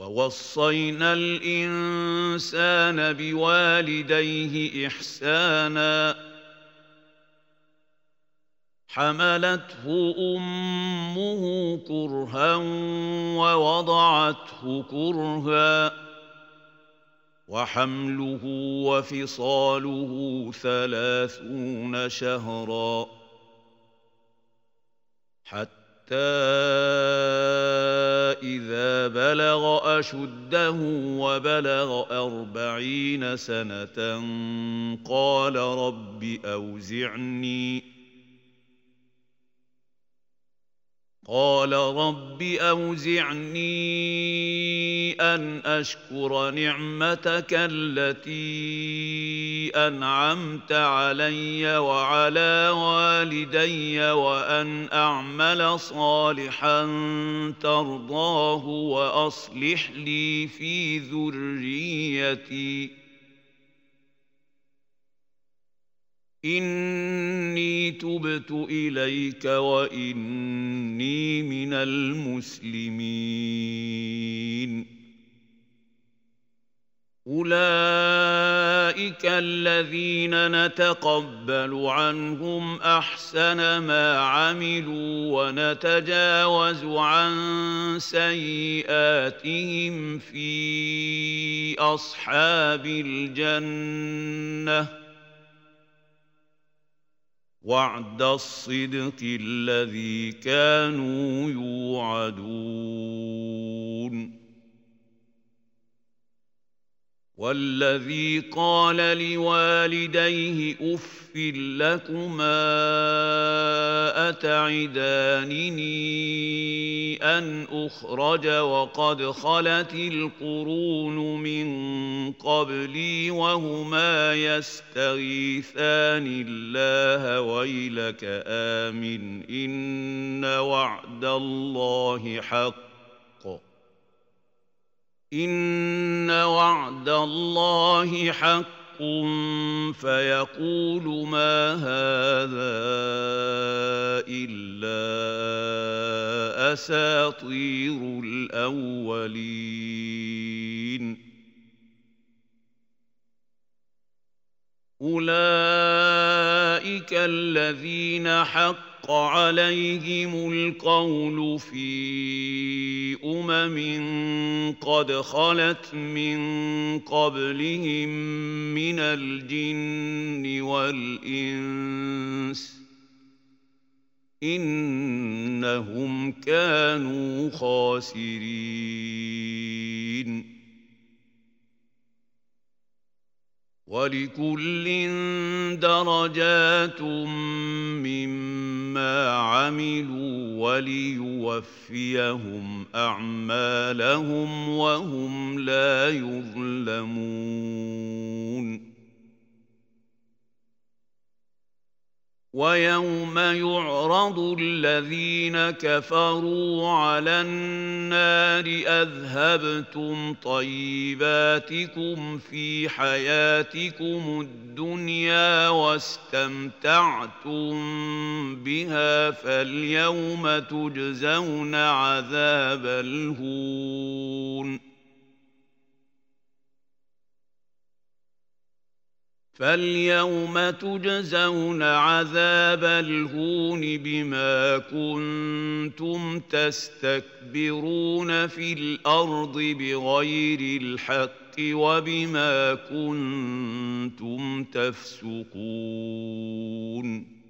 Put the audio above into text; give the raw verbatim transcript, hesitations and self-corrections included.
ووصينا الإنسان بوالديه إحسانا حملته أمه كرها ووضعته كرها وحمله وفصاله ثلاثون شهرا حتى إذا بلغ أشده وبلغ أربعين سنة قال رب أوزعني قال رب أوزعني أن أشكر نعمتك التي أنعمت علي وعلى والدي وأن أعمل صالحا ترضاه وأصلح لي في ذريتي إني تبت إليك وإني من المسلمين أولئك الذين نتقبل عنهم أحسن ما عملوا ونتجاوز عن سيئاتهم في أصحاب الجنة وعد الصدق الذي كانوا يوعدون والذي قال لوالديه أف لكما أتعدانني أن أخرج وقد خلت القرون من قبلي وهما يستغيثان الله ويلك آمن إن وعد الله حق إن وعد الله حق فيقول ما هذا إلا أساطير الأولين أولئك الذين حق عليهم القول في أمم قد خلت من قبلهم من الجن والإنس إنهم كانوا خاسرين ولكل درجات مما عملوا وليوفيهم أعمالهم وهم لا يظلمون ويوم يعرض الذين كفروا على النار أذهبتم طيباتكم في حياتكم الدنيا واستمتعتم بها فاليوم تجزون عذاب الهون فاليوم تجزون عذاب الهون بما كنتم تستكبرون في الأرض بغير الحق وبما كنتم تفسقون